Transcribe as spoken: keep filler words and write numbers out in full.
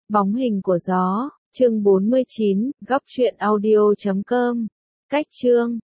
Bóng hình của gió, chương bốn mươi chín, góc truyện audio chấm com. Cách chương